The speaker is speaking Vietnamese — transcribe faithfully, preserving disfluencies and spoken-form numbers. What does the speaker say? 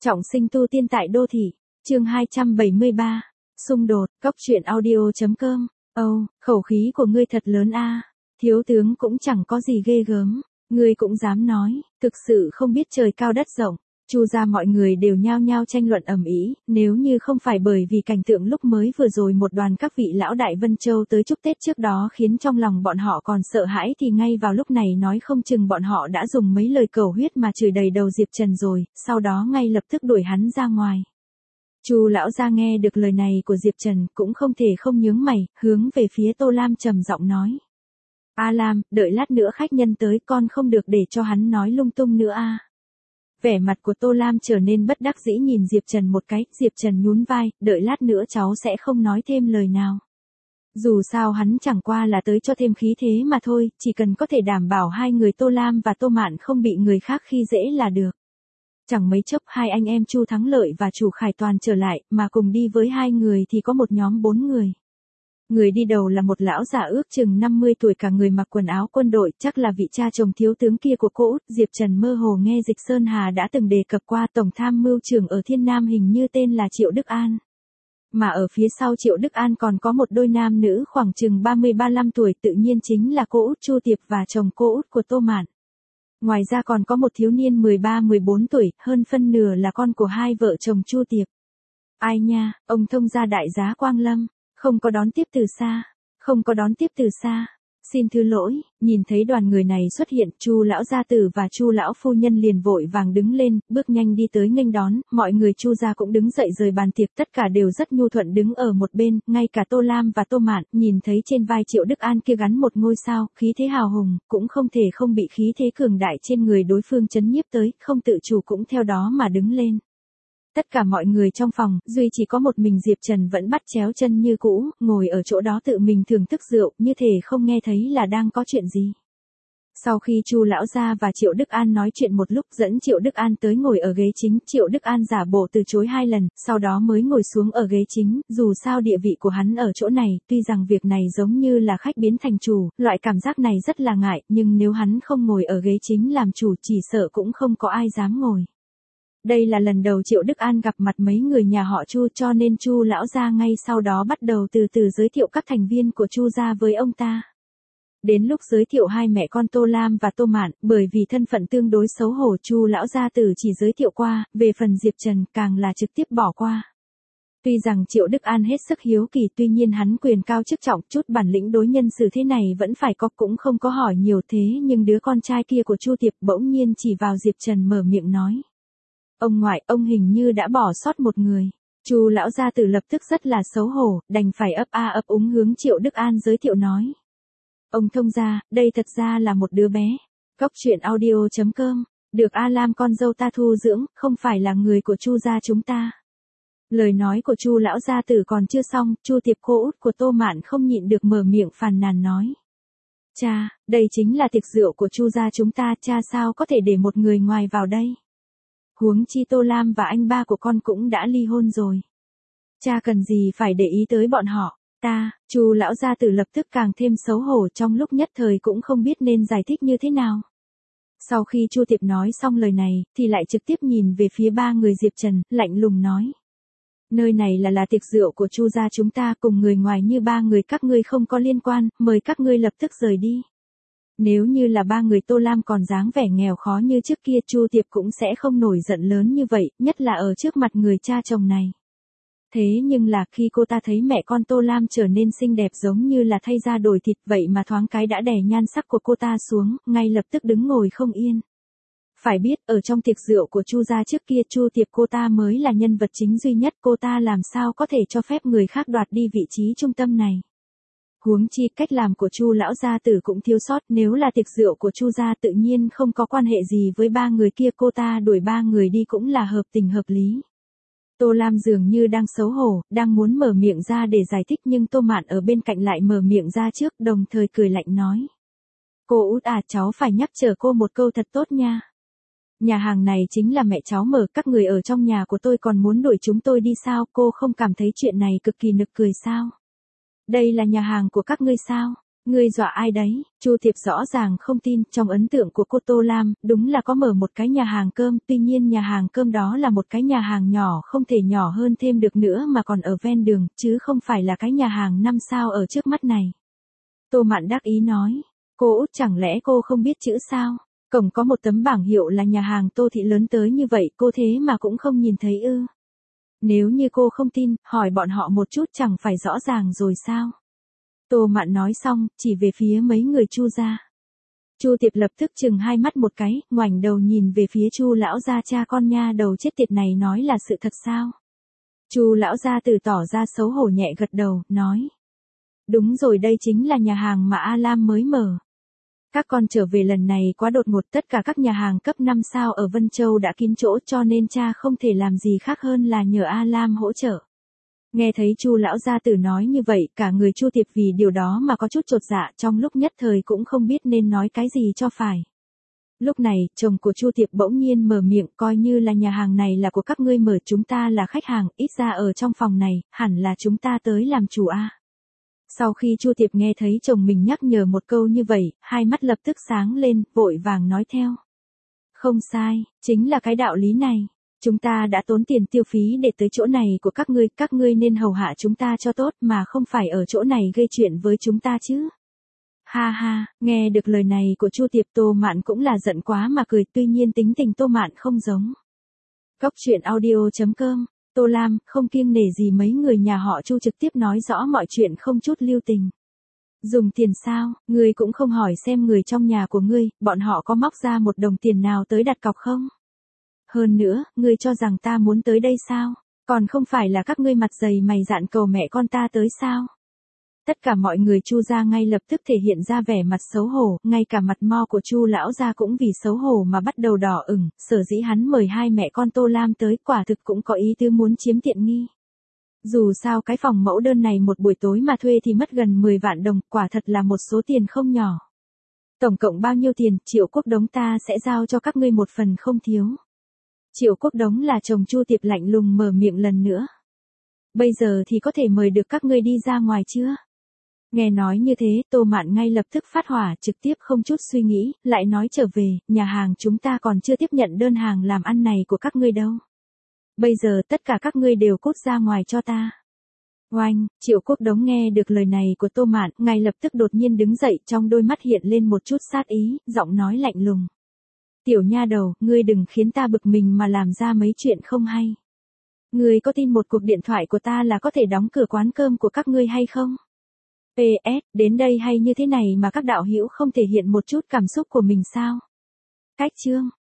Trọng sinh tu tiên tại đô thị, chương hai trăm bảy mươi ba, xung đột, góc truyện audio.com, Âu, oh, khẩu khí của ngươi thật lớn a, thiếu tướng cũng chẳng có gì ghê gớm, ngươi cũng dám nói, thực sự không biết trời cao đất rộng. Chu gia mọi người đều nhao nhao tranh luận ầm ĩ, nếu như không phải bởi vì cảnh tượng lúc mới vừa rồi một đoàn các vị lão đại Vân Châu tới chúc Tết trước đó khiến trong lòng bọn họ còn sợ hãi thì ngay vào lúc này nói không chừng bọn họ đã dùng mấy lời cầu huyết mà chửi đầy đầu Diệp Trần rồi, sau đó ngay lập tức đuổi hắn ra ngoài. Chu lão gia nghe được lời này của Diệp Trần cũng không thể không nhướng mày, hướng về phía Tô Lam trầm giọng nói: "A Lam, đợi lát nữa khách nhân tới con không được để cho hắn nói lung tung nữa a." Vẻ mặt của Tô Lam trở nên bất đắc dĩ nhìn Diệp Trần một cái, Diệp Trần nhún vai, đợi lát nữa cháu sẽ không nói thêm lời nào. Dù sao hắn chẳng qua là tới cho thêm khí thế mà thôi, chỉ cần có thể đảm bảo hai người Tô Lam và Tô Mạn không bị người khác khi dễ là được. Chẳng mấy chốc hai anh em Chu Thắng Lợi và Chu Khải Toàn trở lại, mà cùng đi với hai người thì có một nhóm bốn người. Người đi đầu là một lão già ước chừng năm mươi tuổi, cả người mặc quần áo quân đội, chắc là vị cha chồng thiếu tướng kia của cô út. Diệp Trần mơ hồ nghe Dịch Sơn Hà đã từng đề cập qua tổng tham mưu trưởng ở Thiên Nam hình như tên là Triệu Đức An. Mà ở phía sau Triệu Đức An còn có một đôi nam nữ khoảng chừng ba mươi ba lăm tuổi, tự nhiên chính là cô út Chu Tiệp và chồng cô út của Tô Mạn. Ngoài ra còn có một thiếu niên mười ba mười bốn tuổi, hơn phân nửa là con của hai vợ chồng Chu Tiệp. Ai nha, ông thông gia đại giá Quang Lâm. Không có đón tiếp từ xa, không có đón tiếp từ xa. Xin thứ lỗi, nhìn thấy đoàn người này xuất hiện, Chu lão gia tử và Chu lão phu nhân liền vội vàng đứng lên, bước nhanh đi tới nghênh đón, mọi người Chu gia cũng đứng dậy rời bàn tiệc, tất cả đều rất nhu thuận đứng ở một bên, ngay cả Tô Lam và Tô Mạn, nhìn thấy trên vai Triệu Đức An kia gắn một ngôi sao, khí thế hào hùng, cũng không thể không bị khí thế cường đại trên người đối phương chấn nhiếp tới, không tự chủ cũng theo đó mà đứng lên. Tất cả mọi người trong phòng, duy chỉ có một mình Diệp Trần vẫn bắt chéo chân như cũ, ngồi ở chỗ đó tự mình thưởng thức rượu, như thể không nghe thấy là đang có chuyện gì. Sau khi Chu lão gia và Triệu Đức An nói chuyện một lúc, dẫn Triệu Đức An tới ngồi ở ghế chính, Triệu Đức An giả bộ từ chối hai lần, sau đó mới ngồi xuống ở ghế chính, dù sao địa vị của hắn ở chỗ này, tuy rằng việc này giống như là khách biến thành chủ, loại cảm giác này rất là ngại, nhưng nếu hắn không ngồi ở ghế chính làm chủ chỉ sợ cũng không có ai dám ngồi. Đây là lần đầu Triệu Đức An gặp mặt mấy người nhà họ Chu, cho nên Chu lão gia ngay sau đó bắt đầu từ từ giới thiệu các thành viên của Chu gia với ông ta. Đến lúc giới thiệu hai mẹ con Tô Lam và Tô Mạn, bởi vì thân phận tương đối xấu hổ, Chu lão gia tử chỉ giới thiệu qua, về phần Diệp Trần càng là trực tiếp bỏ qua. Tuy rằng Triệu Đức An hết sức hiếu kỳ, tuy nhiên hắn quyền cao chức trọng, chút bản lĩnh đối nhân xử thế này vẫn phải có, cũng không có hỏi nhiều thế, nhưng đứa con trai kia của Chu Tiệp bỗng nhiên chỉ vào Diệp Trần mở miệng nói: "Ông ngoại, ông hình như đã bỏ sót một người." Chu lão gia tử lập tức rất là xấu hổ, đành phải ấp a ấp úng hướng Triệu Đức An giới thiệu nói: "Ông thông gia, đây thật ra là một đứa bé. Góc truyện audio.com, được A Lam con dâu ta thu dưỡng, không phải là người của Chu gia chúng ta." Lời nói của Chu lão gia tử còn chưa xong, Chu Tiệp cô út của Tô Mạn không nhịn được mở miệng phàn nàn nói: "Cha, đây chính là tiệc rượu của Chu gia chúng ta, cha sao có thể để một người ngoài vào đây? Huống chi Tô Lam và anh ba của con cũng đã ly hôn rồi. Cha cần gì phải để ý tới bọn họ?" Ta, Chu lão gia tử lập tức càng thêm xấu hổ, trong lúc nhất thời cũng không biết nên giải thích như thế nào. Sau khi Chu Tiệp nói xong lời này, thì lại trực tiếp nhìn về phía ba người Diệp Trần, lạnh lùng nói: "Nơi này là là tiệc rượu của Chu gia chúng ta, cùng người ngoài như ba người các ngươi không có liên quan, mời các ngươi lập tức rời đi." Nếu như là ba người Tô Lam còn dáng vẻ nghèo khó như trước kia, Chu Tiệp cũng sẽ không nổi giận lớn như vậy, nhất là ở trước mặt người cha chồng này. Thế nhưng là khi cô ta thấy mẹ con Tô Lam trở nên xinh đẹp giống như là thay da đổi thịt vậy mà thoáng cái đã đè nhan sắc của cô ta xuống, ngay lập tức đứng ngồi không yên. Phải biết, ở trong tiệc rượu của Chu gia trước kia, Chu Tiệp cô ta mới là nhân vật chính duy nhất, cô ta làm sao có thể cho phép người khác đoạt đi vị trí trung tâm này. Huống chi cách làm của Chu lão gia tử cũng thiếu sót, nếu là tiệc rượu của Chu gia tự nhiên không có quan hệ gì với ba người kia, cô ta đuổi ba người đi cũng là hợp tình hợp lý. Tô Lam dường như đang xấu hổ, đang muốn mở miệng ra để giải thích, nhưng Tô Mạn ở bên cạnh lại mở miệng ra trước, đồng thời cười lạnh nói: "Cô út à, cháu phải nhắc nhở cô một câu thật tốt nha. Nhà hàng này chính là mẹ cháu mở, các người ở trong nhà của tôi còn muốn đuổi chúng tôi đi sao, cô không cảm thấy chuyện này cực kỳ nực cười sao? Đây là nhà hàng của các ngươi sao? Ngươi dọa ai đấy? Chu Thiệp rõ ràng không tin, trong ấn tượng của cô Tô Lam, đúng là có mở một cái nhà hàng cơm, tuy nhiên nhà hàng cơm đó là một cái nhà hàng nhỏ không thể nhỏ hơn thêm được nữa mà còn ở ven đường, chứ không phải là cái nhà hàng năm sao ở trước mắt này. Tô Mạn đắc ý nói, cô Út chẳng lẽ cô không biết chữ sao? Cổng có một tấm bảng hiệu là nhà hàng Tô Thị lớn tới như vậy cô thế mà cũng không nhìn thấy ư? Nếu như cô không tin, hỏi bọn họ một chút chẳng phải rõ ràng rồi sao? Tô Mạn nói xong, chỉ về phía mấy người Chu gia. Chu Tiệp lập tức chừng hai mắt một cái, ngoảnh đầu nhìn về phía Chu lão gia cha con nha đầu chết tiệt này nói là sự thật sao? Chu lão gia tử tỏ ra xấu hổ nhẹ gật đầu, nói. Đúng rồi, đây chính là nhà hàng mà A Lam mới mở. Các con trở về lần này quá đột ngột, tất cả các nhà hàng cấp năm sao ở Vân Châu đã kín chỗ cho nên cha không thể làm gì khác hơn là nhờ A Lam hỗ trợ. Nghe thấy Chu lão gia tử nói như vậy, cả người Chu Tiệp vì điều đó mà có chút chột dạ, trong lúc nhất thời cũng không biết nên nói cái gì cho phải. Lúc này, chồng của Chu Tiệp bỗng nhiên mở miệng, coi như là nhà hàng này là của các ngươi mở, chúng ta là khách hàng, ít ra ở trong phòng này, hẳn là chúng ta tới làm chủ a. Sau khi Chu Tiệp nghe thấy chồng mình nhắc nhở một câu như vậy, hai mắt lập tức sáng lên, vội vàng nói theo. Không sai, chính là cái đạo lý này. Chúng ta đã tốn tiền tiêu phí để tới chỗ này của các ngươi, các ngươi nên hầu hạ chúng ta cho tốt mà không phải ở chỗ này gây chuyện với chúng ta chứ. Ha ha, nghe được lời này của Chu Tiệp, Tô Mạn cũng là giận quá mà cười, tuy nhiên tính tình Tô Mạn không giống. Cốc truyện audio chấm com, Tô Lam, không kiêng nể gì mấy người nhà họ Chu trực tiếp nói rõ mọi chuyện không chút lưu tình. Dùng tiền sao, ngươi cũng không hỏi xem người trong nhà của ngươi, bọn họ có móc ra một đồng tiền nào tới đặt cọc không? Hơn nữa, ngươi cho rằng ta muốn tới đây sao? Còn không phải là các ngươi mặt dày mày dạn cầu mẹ con ta tới sao? Tất cả mọi người Chu gia ngay lập tức thể hiện ra vẻ mặt xấu hổ, ngay cả mặt mo của Chu lão gia cũng vì xấu hổ mà bắt đầu đỏ ửng, sở dĩ hắn mời hai mẹ con Tô Lam tới, quả thực cũng có ý tứ muốn chiếm tiện nghi. Dù sao cái phòng mẫu đơn này một buổi tối mà thuê thì mất gần mười vạn đồng, quả thật là một số tiền không nhỏ. Tổng cộng bao nhiêu tiền, Triệu Quốc Đống ta sẽ giao cho các ngươi một phần không thiếu. Triệu Quốc Đống là chồng Chu Tiệp lạnh lùng mở miệng lần nữa. Bây giờ thì có thể mời được các ngươi đi ra ngoài chưa? Nghe nói như thế, Tô Mạn ngay lập tức phát hỏa, trực tiếp không chút suy nghĩ, lại nói trở về, nhà hàng chúng ta còn chưa tiếp nhận đơn hàng làm ăn này của các ngươi đâu. Bây giờ tất cả các ngươi đều cút ra ngoài cho ta. Oanh, Triệu Quốc Đống nghe được lời này của Tô Mạn, ngay lập tức đột nhiên đứng dậy, trong đôi mắt hiện lên một chút sát ý, giọng nói lạnh lùng. Tiểu nha đầu, ngươi đừng khiến ta bực mình mà làm ra mấy chuyện không hay. Ngươi có tin một cuộc điện thoại của ta là có thể đóng cửa quán cơm của các ngươi hay không? pê ét, đến đây hay như thế này mà các đạo hữu không thể hiện một chút cảm xúc của mình sao? Cách chương